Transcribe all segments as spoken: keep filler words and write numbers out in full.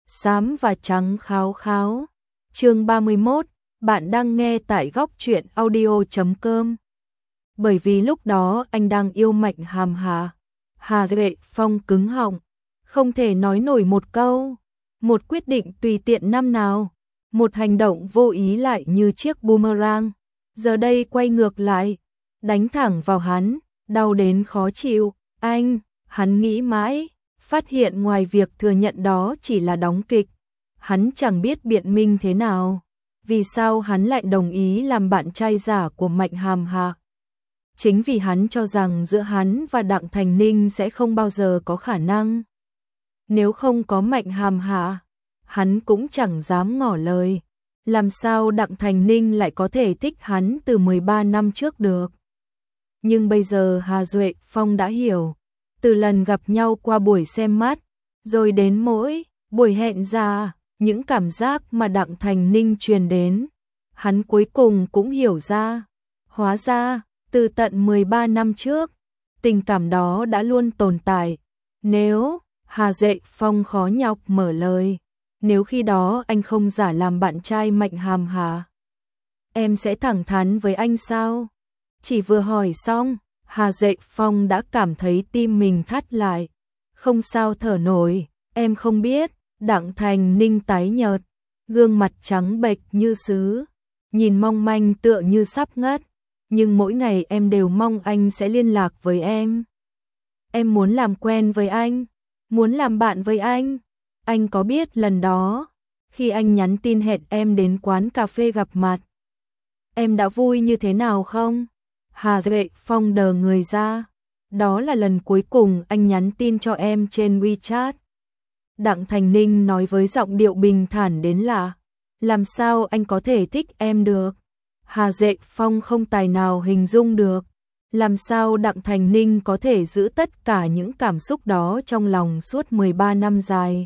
xám và trắng kháo kháo. Chương ba mươi mốt, bạn đang nghe tại góc truyện audio chấm com. Bởi vì lúc đó anh đang yêu Mạnh Hàm Hà, Hà Duệ Phong cứng họng, không thể nói nổi một câu. Một quyết định tùy tiện năm nào, một hành động vô ý lại như chiếc boomerang, giờ đây quay ngược lại, đánh thẳng vào hắn, đau đến khó chịu. Anh, hắn nghĩ mãi, phát hiện ngoài việc thừa nhận đó chỉ là đóng kịch, hắn chẳng biết biện minh thế nào. Vì sao hắn lại đồng ý làm bạn trai giả của Mạnh Hàm Hà? Chính vì hắn cho rằng giữa hắn và Đặng Thành Ninh sẽ không bao giờ có khả năng. Nếu không có Mạnh Hàm Hà, hắn cũng chẳng dám ngỏ lời. Làm sao Đặng Thành Ninh lại có thể thích hắn từ mười ba năm trước được? Nhưng bây giờ Hà Duệ Phong đã hiểu, từ lần gặp nhau qua buổi xem mắt, rồi đến mỗi buổi hẹn ra, những cảm giác mà Đặng Thành Ninh truyền đến, hắn cuối cùng cũng hiểu ra. Hóa ra, từ tận mười ba năm trước, tình cảm đó đã luôn tồn tại. Nếu Hà Duệ Phong khó nhọc mở lời, nếu khi đó anh không giả làm bạn trai Mạnh Hàm Hà, em sẽ thẳng thắn với anh sao? Chỉ vừa hỏi xong, Hà Duệ Phong đã cảm thấy tim mình thắt lại, không sao thở nổi. Em không biết. Đặng Thành Ninh tái nhợt, gương mặt trắng bệch như sứ, nhìn mong manh tựa như sắp ngất. Nhưng mỗi ngày em đều mong anh sẽ liên lạc với em. Em muốn làm quen với anh, muốn làm bạn với anh. Anh có biết lần đó, khi anh nhắn tin hẹn em đến quán cà phê gặp mặt, em đã vui như thế nào không? Hà Duệ Phong đờ người ra. Đó là lần cuối cùng anh nhắn tin cho em trên WeChat. Đặng Thành Ninh nói với giọng điệu bình thản đến lạ. Làm sao anh có thể thích em được? Hà Duệ Phong không tài nào hình dung được. Làm sao Đặng Thành Ninh có thể giữ tất cả những cảm xúc đó trong lòng suốt mười ba năm dài?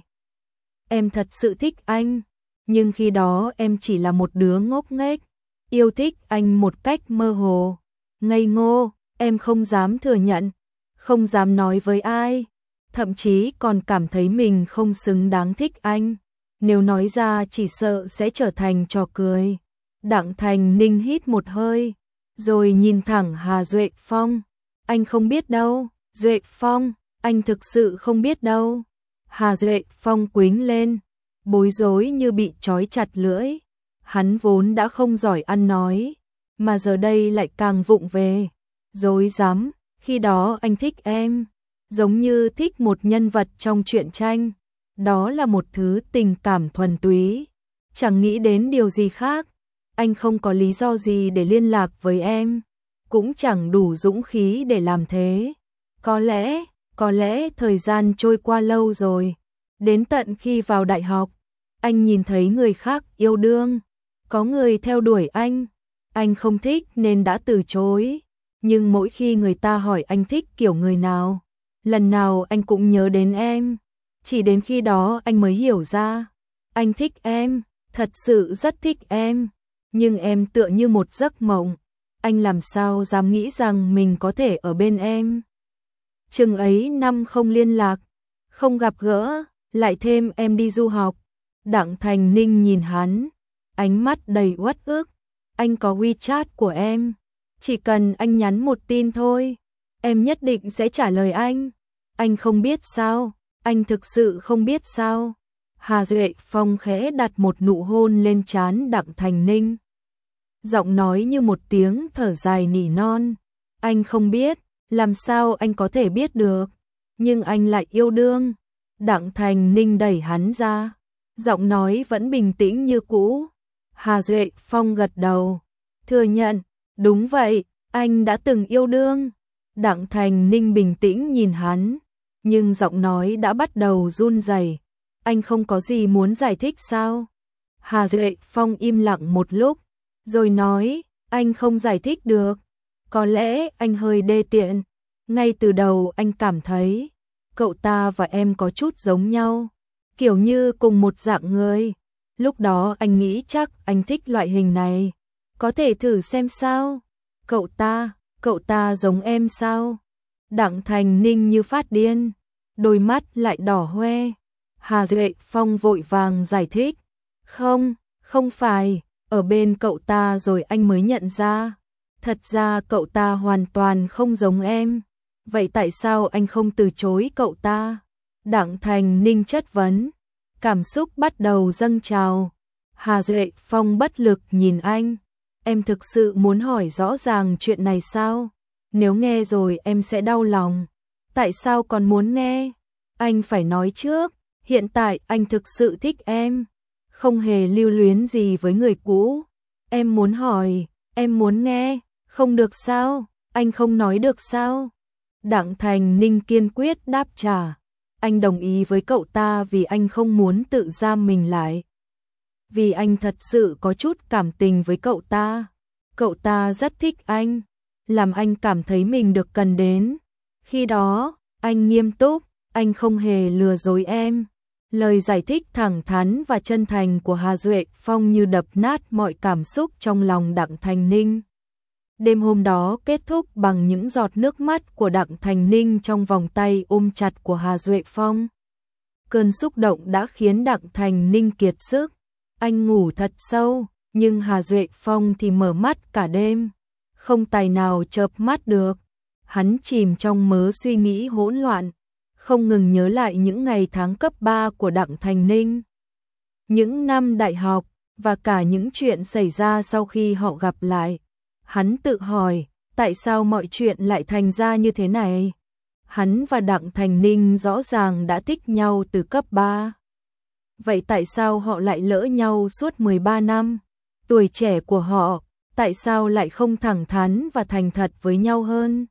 Em thật sự thích anh, nhưng khi đó em chỉ là một đứa ngốc nghếch, yêu thích anh một cách mơ hồ, ngây ngô. Em không dám thừa nhận, không dám nói với ai, thậm chí còn cảm thấy mình không xứng đáng thích anh. Nếu nói ra chỉ sợ sẽ trở thành trò cười. Đặng Thành Ninh hít một hơi, rồi nhìn thẳng Hà Duệ Phong. Anh không biết đâu, Duệ Phong, anh thực sự không biết đâu. Hà Duệ Phong quĩnh lên, bối rối như bị trói chặt lưỡi. Hắn vốn đã không giỏi ăn nói, mà giờ đây lại càng vụng về, dối rắm. Khi đó anh thích em, giống như thích một nhân vật trong truyện tranh. Đó là một thứ tình cảm thuần túy, chẳng nghĩ đến điều gì khác. Anh không có lý do gì để liên lạc với em, cũng chẳng đủ dũng khí để làm thế. Có lẽ, có lẽ thời gian trôi qua lâu rồi. Đến tận khi vào đại học, anh nhìn thấy người khác yêu đương, có người theo đuổi anh. Anh không thích nên đã từ chối. Nhưng mỗi khi người ta hỏi anh thích kiểu người nào, lần nào anh cũng nhớ đến em. Chỉ đến khi đó anh mới hiểu ra, anh thích em, thật sự rất thích em. Nhưng em tựa như một giấc mộng, anh làm sao dám nghĩ rằng mình có thể ở bên em. Chừng ấy năm không liên lạc, không gặp gỡ, lại thêm em đi du học. Đặng Thành Ninh nhìn hắn, ánh mắt đầy uất ức. Anh có WeChat của em, chỉ cần anh nhắn một tin thôi, em nhất định sẽ trả lời anh. Anh không biết sao, anh thực sự không biết sao. Hà Duệ Phong khẽ đặt một nụ hôn lên trán Đặng Thành Ninh, giọng nói như một tiếng thở dài nỉ non. Anh không biết, làm sao anh có thể biết được, nhưng anh lại yêu đương. Đặng Thành Ninh đẩy hắn ra, giọng nói vẫn bình tĩnh như cũ. Hà Duệ Phong gật đầu, thừa nhận, đúng vậy, anh đã từng yêu đương. Đặng Thành Ninh bình tĩnh nhìn hắn, nhưng giọng nói đã bắt đầu run rẩy. Anh không có gì muốn giải thích sao? Hà Duệ Phong im lặng một lúc, rồi nói, anh không giải thích được. Có lẽ anh hơi đê tiện. Ngay từ đầu anh cảm thấy, cậu ta và em có chút giống nhau, kiểu như cùng một dạng người. Lúc đó anh nghĩ chắc anh thích loại hình này, có thể thử xem sao. Cậu ta, cậu ta giống em sao? Đặng Thành Ninh như phát điên, đôi mắt lại đỏ hoe. Hà Duệ Phong vội vàng giải thích. Không, không phải, ở bên cậu ta rồi anh mới nhận ra. Thật ra cậu ta hoàn toàn không giống em. Vậy tại sao anh không từ chối cậu ta? Đặng Thành Ninh chất vấn. Cảm xúc bắt đầu dâng trào. Hà Duệ Phong bất lực nhìn anh. Em thực sự muốn hỏi rõ ràng chuyện này sao? Nếu nghe rồi em sẽ đau lòng. Tại sao còn muốn nghe? Anh phải nói trước. Hiện tại anh thực sự thích em. Không hề lưu luyến gì với người cũ. Em muốn hỏi, em muốn nghe. Không được sao? Anh không nói được sao? Đặng Thành Ninh kiên quyết đáp trả. Anh đồng ý với cậu ta vì anh không muốn tự giam mình lại. Vì anh thật sự có chút cảm tình với cậu ta. Cậu ta rất thích anh, làm anh cảm thấy mình được cần đến. Khi đó, anh nghiêm túc, anh không hề lừa dối em. Lời giải thích thẳng thắn và chân thành của Hà Duệ Phong như đập nát mọi cảm xúc trong lòng Đặng Thành Ninh. Đêm hôm đó kết thúc bằng những giọt nước mắt của Đặng Thành Ninh trong vòng tay ôm chặt của Hà Duệ Phong. Cơn xúc động đã khiến Đặng Thành Ninh kiệt sức. Anh ngủ thật sâu, nhưng Hà Duệ Phong thì mở mắt cả đêm, không tài nào chợp mắt được. Hắn chìm trong mớ suy nghĩ hỗn loạn, không ngừng nhớ lại những ngày tháng cấp ba của Đặng Thành Ninh. Những năm đại học, và cả những chuyện xảy ra sau khi họ gặp lại. Hắn tự hỏi, tại sao mọi chuyện lại thành ra như thế này? Hắn và Đặng Thành Ninh rõ ràng đã thích nhau từ cấp ba. Vậy tại sao họ lại lỡ nhau suốt mười ba năm? Tuổi trẻ của họ, tại sao lại không thẳng thắn và thành thật với nhau hơn?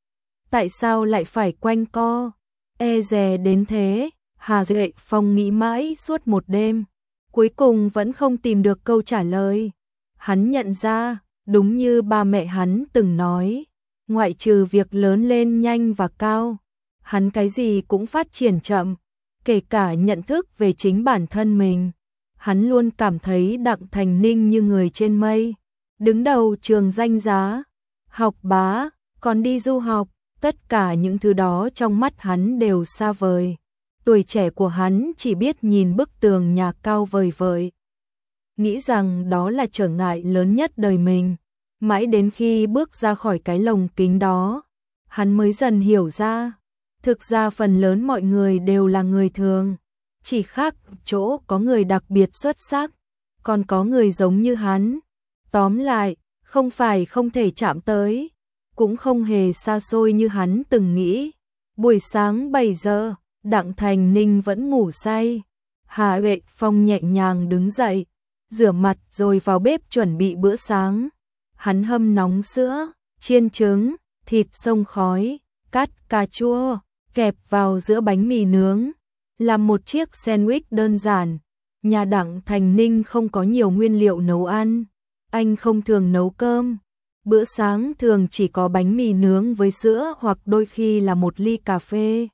Tại sao lại phải quanh co, e dè đến thế? Hà Duệ Phong nghĩ mãi suốt một đêm, cuối cùng vẫn không tìm được câu trả lời. Hắn nhận ra, đúng như ba mẹ hắn từng nói, ngoại trừ việc lớn lên nhanh và cao, hắn cái gì cũng phát triển chậm, kể cả nhận thức về chính bản thân mình. Hắn luôn cảm thấy Đặng Thành Ninh như người trên mây, đứng đầu trường danh giá, học bá, còn đi du học, tất cả những thứ đó trong mắt hắn đều xa vời. Tuổi trẻ của hắn chỉ biết nhìn bức tường nhà cao vời vợi, nghĩ rằng đó là trở ngại lớn nhất đời mình. Mãi đến khi bước ra khỏi cái lồng kính đó, hắn mới dần hiểu ra, thực ra phần lớn mọi người đều là người thường, chỉ khác chỗ có người đặc biệt xuất sắc, còn có người giống như hắn. Tóm lại, không phải không thể chạm tới, cũng không hề xa xôi như hắn từng nghĩ. Buổi sáng bảy giờ, Đặng Thành Ninh vẫn ngủ say. Hà Duệ Phong nhẹ nhàng đứng dậy, rửa mặt rồi vào bếp chuẩn bị bữa sáng. Hắn hâm nóng sữa, chiên trứng, thịt xông khói, cắt cà chua, kẹp vào giữa bánh mì nướng, làm một chiếc sandwich đơn giản. Nhà Đặng Thành Ninh không có nhiều nguyên liệu nấu ăn, anh không thường nấu cơm. Bữa sáng thường chỉ có bánh mì nướng với sữa hoặc đôi khi là một ly cà phê.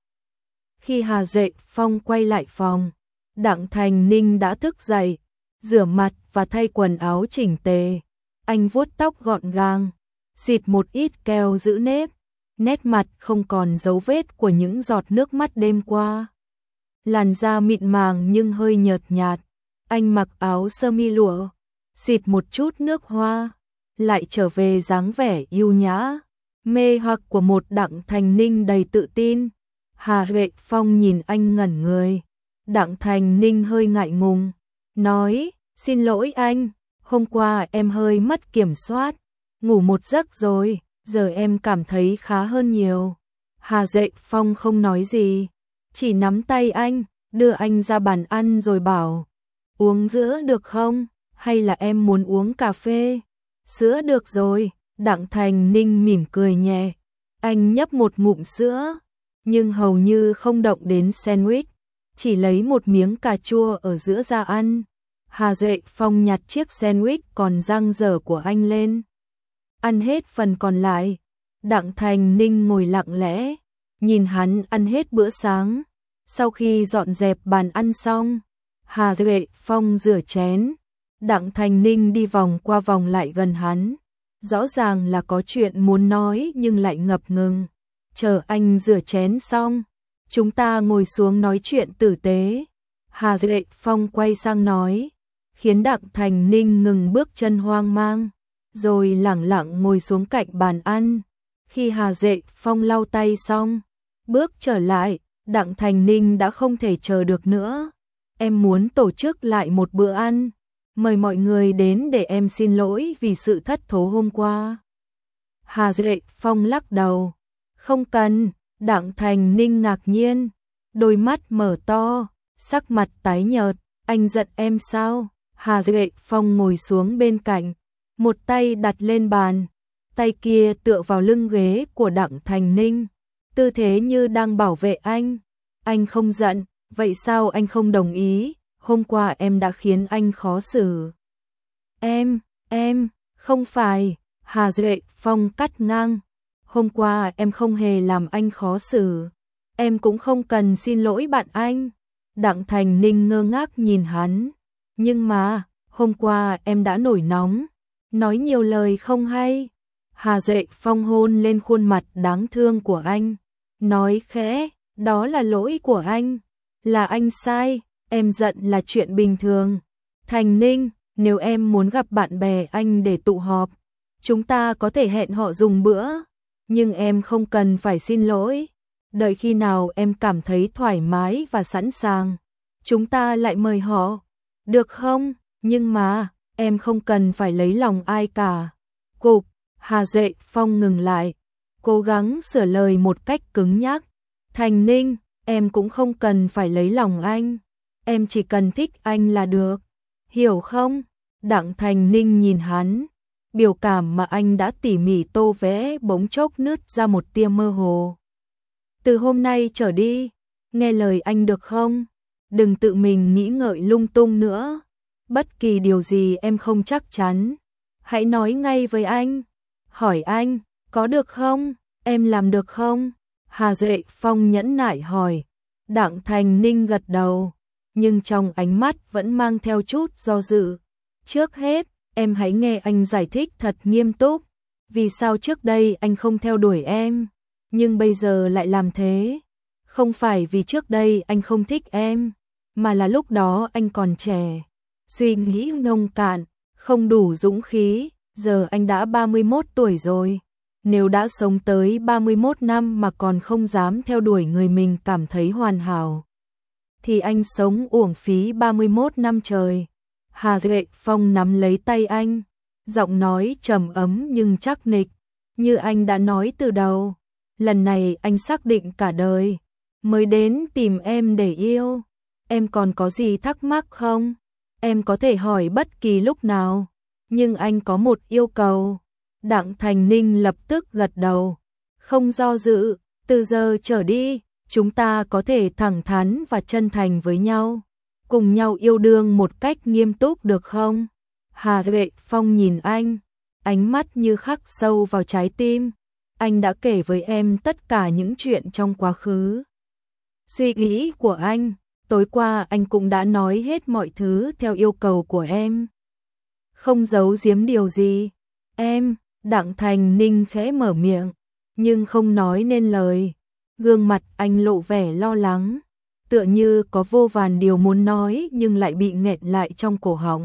Khi Hà Duệ Phong quay lại phòng, Đặng Thành Ninh đã thức dậy, rửa mặt và thay quần áo chỉnh tề. Anh vuốt tóc gọn gàng, xịt một ít keo giữ nếp, nét mặt không còn dấu vết của những giọt nước mắt đêm qua. Làn da mịn màng nhưng hơi nhợt nhạt, anh mặc áo sơ mi lụa, xịt một chút nước hoa, lại trở về dáng vẻ yêu nhã, mê hoặc của một Đặng Thành Ninh đầy tự tin. Hà Duệ Phong nhìn anh ngẩn người. Đặng Thành Ninh hơi ngại ngùng, nói, xin lỗi anh, hôm qua em hơi mất kiểm soát, ngủ một giấc rồi, giờ em cảm thấy khá hơn nhiều. Hà Duệ Phong không nói gì, chỉ nắm tay anh, đưa anh ra bàn ăn rồi bảo, uống sữa được không, hay là em muốn uống cà phê? Sữa được rồi. Đặng Thành Ninh mỉm cười nhẹ, anh nhấp một ngụm sữa, nhưng hầu như không động đến sandwich, chỉ lấy một miếng cà chua ở giữa ra ăn. Hà Duệ Phong nhặt chiếc sandwich còn dang dở của anh lên, ăn hết phần còn lại. Đặng Thành Ninh ngồi lặng lẽ, nhìn hắn ăn hết bữa sáng. Sau khi dọn dẹp bàn ăn xong, Hà Duệ Phong rửa chén. Đặng Thành Ninh đi vòng qua vòng lại gần hắn, rõ ràng là có chuyện muốn nói nhưng lại ngập ngừng. Chờ anh rửa chén xong, chúng ta ngồi xuống nói chuyện tử tế. Hà Duệ Phong quay sang nói, khiến Đặng Thành Ninh ngừng bước chân hoang mang, rồi lẳng lặng ngồi xuống cạnh bàn ăn. Khi Hà Duệ Phong lau tay xong, bước trở lại, Đặng Thành Ninh đã không thể chờ được nữa. Em muốn tổ chức lại một bữa ăn, mời mọi người đến để em xin lỗi vì sự thất thố hôm qua. Hà Duệ Phong lắc đầu, không cần. Đặng Thành Ninh ngạc nhiên, đôi mắt mở to, sắc mặt tái nhợt, anh giận em sao? Hà Duệ Phong ngồi xuống bên cạnh, một tay đặt lên bàn, tay kia tựa vào lưng ghế của Đặng Thành Ninh, tư thế như đang bảo vệ anh. Anh không giận, vậy sao anh không đồng ý? Hôm qua em đã khiến anh khó xử. Em, em, không phải. Hà Duệ Phong cắt ngang. Hôm qua em không hề làm anh khó xử. Em cũng không cần xin lỗi bạn anh. Đặng Thành Ninh ngơ ngác nhìn hắn. Nhưng mà, hôm qua em đã nổi nóng, nói nhiều lời không hay. Hà Duệ Phong hôn lên khuôn mặt đáng thương của anh, nói khẽ, đó là lỗi của anh, là anh sai, em giận là chuyện bình thường. Thành Ninh, nếu em muốn gặp bạn bè anh để tụ họp, chúng ta có thể hẹn họ dùng bữa, nhưng em không cần phải xin lỗi. Đợi khi nào em cảm thấy thoải mái và sẵn sàng, chúng ta lại mời họ, được không? Nhưng mà, em không cần phải lấy lòng ai cả. Cục, Hà Duệ Phong ngừng lại, cố gắng sửa lời một cách cứng nhắc. Thành Ninh, em cũng không cần phải lấy lòng anh, em chỉ cần thích anh là được, hiểu không? Đặng Thành Ninh nhìn hắn, biểu cảm mà anh đã tỉ mỉ tô vẽ bỗng chốc nứt ra một tia mơ hồ. Từ hôm nay trở đi, nghe lời anh được không? Đừng tự mình nghĩ ngợi lung tung nữa. Bất kỳ điều gì em không chắc chắn, hãy nói ngay với anh. Hỏi anh, có được không? Em làm được không? Hà Duệ Phong nhẫn nại hỏi. Đặng Thành Ninh gật đầu, nhưng trong ánh mắt vẫn mang theo chút do dự. Trước hết, em hãy nghe anh giải thích thật nghiêm túc. Vì sao trước đây anh không theo đuổi em, nhưng bây giờ lại làm thế? Không phải vì trước đây anh không thích em, mà là lúc đó anh còn trẻ, suy nghĩ nông cạn, không đủ dũng khí. Giờ anh đã ba mươi mốt tuổi rồi. Nếu đã sống tới ba mươi mốt năm mà còn không dám theo đuổi người mình cảm thấy hoàn hảo, thì anh sống uổng phí ba mươi mốt năm trời. Hà Duệ Phong nắm lấy tay anh, giọng nói trầm ấm nhưng chắc nịch, như anh đã nói từ đầu. Lần này anh xác định cả đời mới đến tìm em để yêu. Em còn có gì thắc mắc không? Em có thể hỏi bất kỳ lúc nào, nhưng anh có một yêu cầu. Đặng Thành Ninh lập tức gật đầu, không do dự. Từ giờ trở đi, chúng ta có thể thẳng thắn và chân thành với nhau, cùng nhau yêu đương một cách nghiêm túc được không? Hà Duệ Phong nhìn anh, ánh mắt như khắc sâu vào trái tim. Anh đã kể với em tất cả những chuyện trong quá khứ, suy nghĩ của anh. Tối qua anh cũng đã nói hết mọi thứ theo yêu cầu của em, không giấu giếm điều gì. Em, Đặng Thành Ninh khẽ mở miệng, nhưng không nói nên lời. Gương mặt anh lộ vẻ lo lắng, tựa như có vô vàn điều muốn nói nhưng lại bị nghẹn lại trong cổ họng.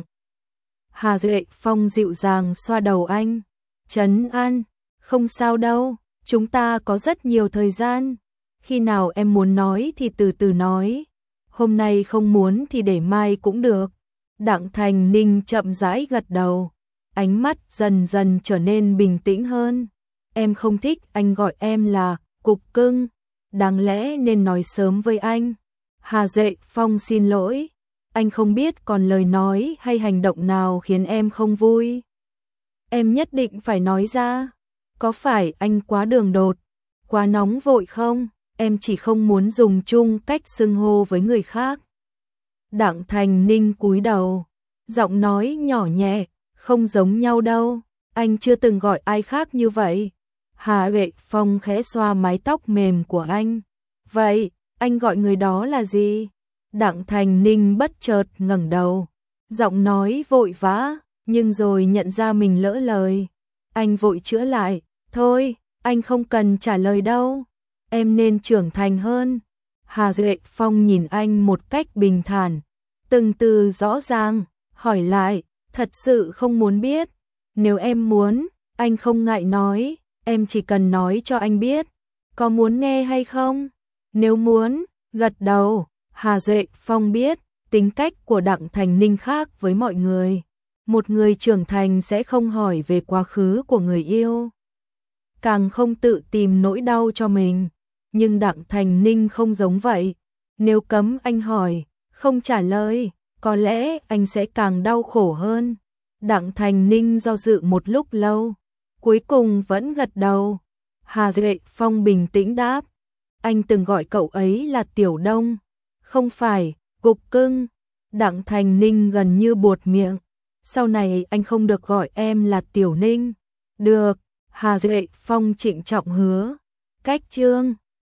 Hà Duệ Phong dịu dàng xoa đầu anh, trấn an, không sao đâu, chúng ta có rất nhiều thời gian. Khi nào em muốn nói thì từ từ nói, hôm nay không muốn thì để mai cũng được. Đặng Thành Ninh chậm rãi gật đầu, ánh mắt dần dần trở nên bình tĩnh hơn. Em không thích anh gọi em là cục cưng, đáng lẽ nên nói sớm với anh. Hà Duệ Phong xin lỗi, anh không biết còn lời nói hay hành động nào khiến em không vui. Em nhất định phải nói ra. Có phải anh quá đường đột, quá nóng vội không? Em chỉ không muốn dùng chung cách xưng hô với người khác. Đặng Thành Ninh cúi đầu, giọng nói nhỏ nhẹ, không giống nhau đâu, anh chưa từng gọi ai khác như vậy. Hà Duệ Phong khẽ xoa mái tóc mềm của anh. Vậy, anh gọi người đó là gì? Đặng Thành Ninh bất chợt ngẩng đầu, giọng nói vội vã, nhưng rồi nhận ra mình lỡ lời. Anh vội chữa lại, thôi, anh không cần trả lời đâu, em nên trưởng thành hơn. Hà Duệ Phong nhìn anh một cách bình thản, từng từ rõ ràng, hỏi lại, thật sự không muốn biết. Nếu em muốn, anh không ngại nói, em chỉ cần nói cho anh biết. Có muốn nghe hay không? Nếu muốn, gật đầu. Hà Duệ Phong biết, tính cách của Đặng Thành Ninh khác với mọi người. Một người trưởng thành sẽ không hỏi về quá khứ của người yêu, càng không tự tìm nỗi đau cho mình. Nhưng Đặng Thành Ninh không giống vậy. Nếu cấm anh hỏi, không trả lời, có lẽ anh sẽ càng đau khổ hơn. Đặng Thành Ninh do dự một lúc lâu, cuối cùng vẫn gật đầu. Hà Duệ Phong bình tĩnh đáp, anh từng gọi cậu ấy là Tiểu Đông. Không phải, Cục Cưng. Đặng Thành Ninh gần như buột miệng. Sau này anh không được gọi em là Tiểu Ninh. Được, Hà Duệ Phong trịnh trọng hứa. Cách chương